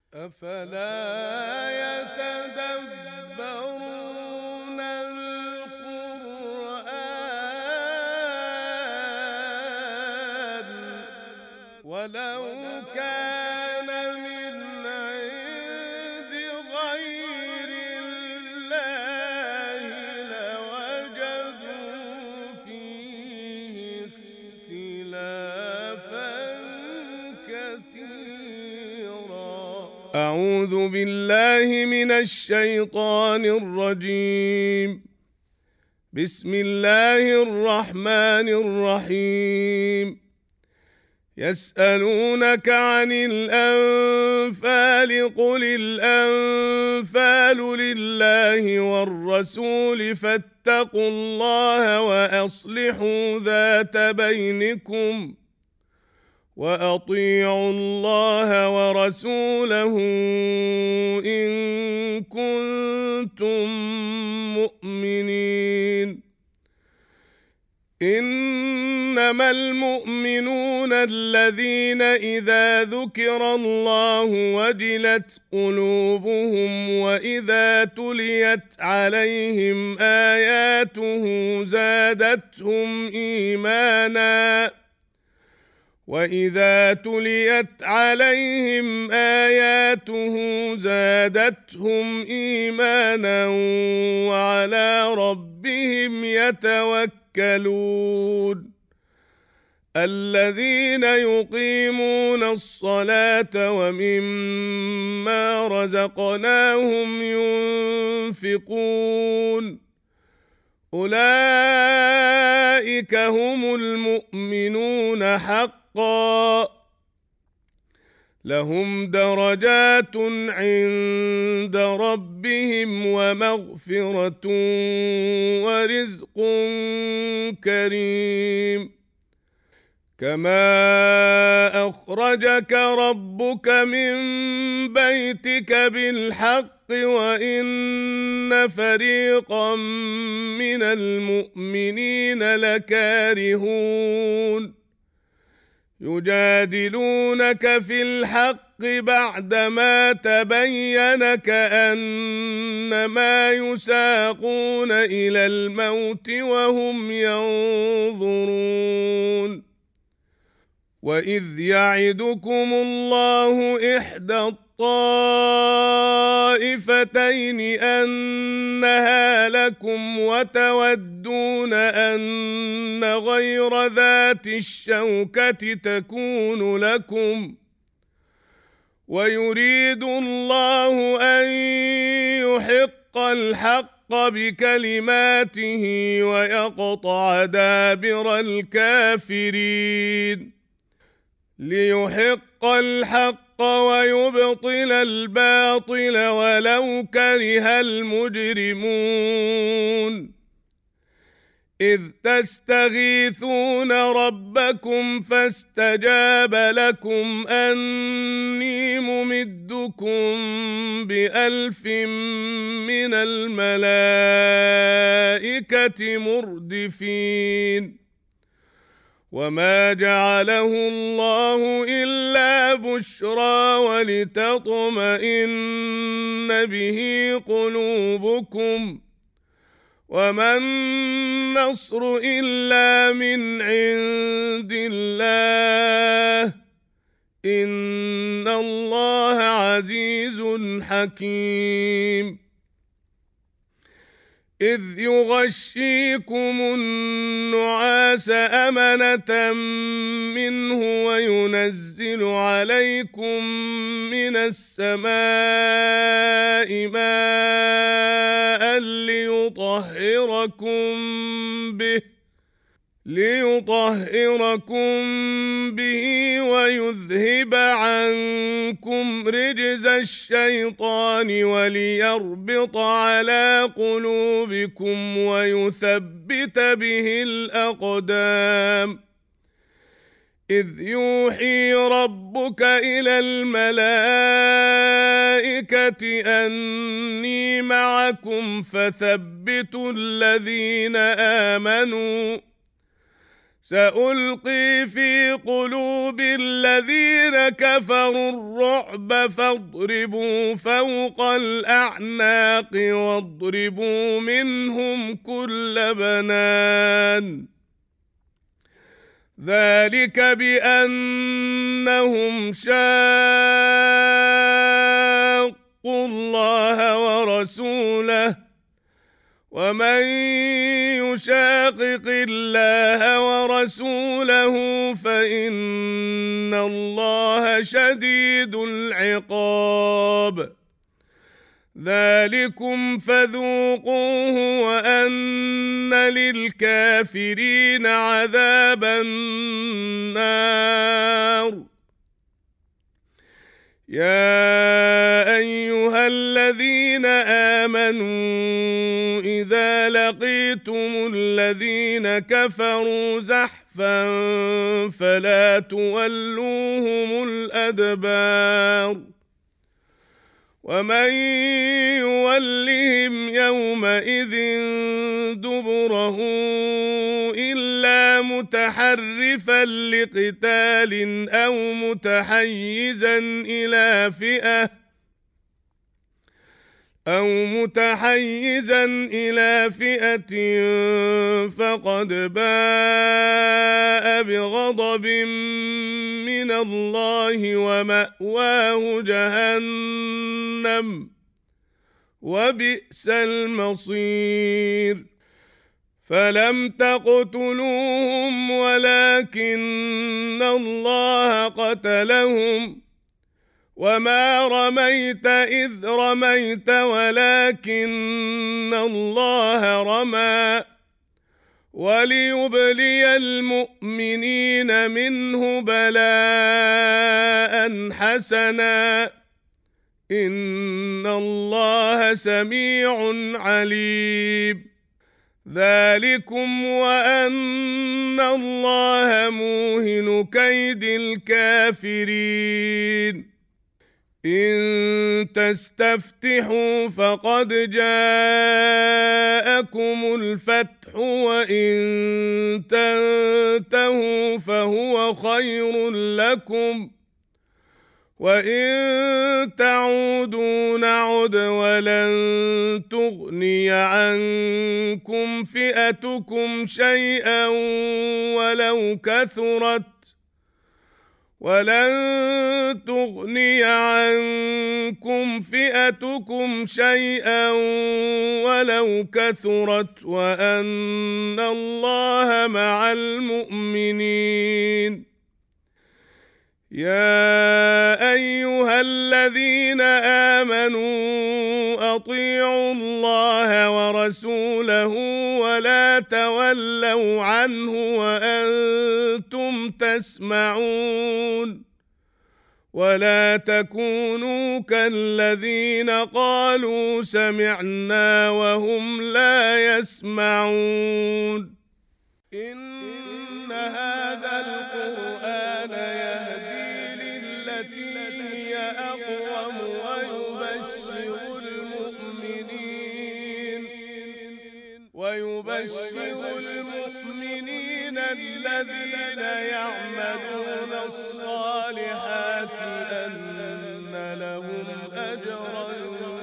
أفلا يتدبرون القرآن ولو كان من عند غير الله لوجدوا فيه اختلافا كثيرا. أعوذ بالله من الشيطان الرجيم. بسم الله الرحمن الرحيم. يسألونك عن الأنفال قل الأنفال لله والرسول فاتقوا الله وأصلحوا ذات بينكم وأطيعوا الله ورسوله إن كنتم مؤمنين. إنما المؤمنون الذين إذا ذكر الله وجلت قلوبهم وإذا تليت عليهم آياته زادتهم إيمانا وإذا تليت عليهم آياته زادتهم إيمانا وعلى ربهم يتوكلون. الذين يقيمون الصلاة ومما رزقناهم ينفقون أولئك هم المؤمنون حقا لهم درجات عند ربهم ومغفرة ورزق كريم. كما أخرجك ربك من بيتك بالحق وإن فريقا من المؤمنين لكارهون يجادلونك في الحق بعدما تبين كأنما يساقون إلى الموت وهم ينظرون. وإذ يعدكم الله إحدى الطائفتين أنها لكم وتودون أن غير ذات الشوكة تكون لكم ويريد الله أن يحق الحق بكلماته ويقطع دابر الكافرين. ليحق الحق ويبطل الباطل ولو كره المجرمون. إذ تستغيثون ربكم فاستجاب لكم أني ممدكم ب1000 من الملائكة مردفين. وما جعله الله إلا بشرى ولتطمئن به قلوبكم وما النصر إلا من عند الله إن الله عزيز حكيم. إذ يغشيكم النعاس أمنة منه وينزل عليكم من السماء ماء ليطهركم به ويذهب عنكم رجز الشيطان وليربط على قلوبكم ويثبت به الأقدام. إذ يوحي ربك إلى الملائكة أني معكم فثبتوا الذين آمنوا سألقي في قلوب الذين كفروا الرعب فاضربوا فوق الأعناق واضربوا منهم كل بنان ذلك بأنهم شاقوا الله ورسوله ومن يشاقق الله ورسوله فإن الله شديد العقاب ذلكم فذوقوه وأن للكافرين عذاب النار يا أيها الذين آمنوا إذا لقيتم الذين كفروا زحفا فلا تولوهم الأدبار ومن يولهم يومئذ دبره إلا متحرفا لقتال أو متحيزا إلى فئة فقد باء بغضب من الله ومأواه جهنم وبئس المصير فلم تقتلوهم ولكن الله قتلهم وما رميت إذ رميت ولكن الله رمى وليبلي المؤمنين منه بلاء حسنا إن الله سميع عليم ذلكم وأن الله موهن كيد الكافرين إن تستفتحوا فقد جاءكم الفتح وإن تنتهوا فهو خير لكم وإن تعودوا نعد ولن تغني عنكم فئتكم شيئا ولو كثرت وأن الله مع المؤمنين يا أيها الذين آمنوا أطيعوا الله ورسوله ولا تولوا عنه وأنتم تسمعون ولا تكونوا كالذين قالوا سمعنا وهم لا يسمعون إن هذا القرآن يهدي للتي هي أقوم ويبشر المؤمنين الذين يعملون الصالحات أن لهم أجرا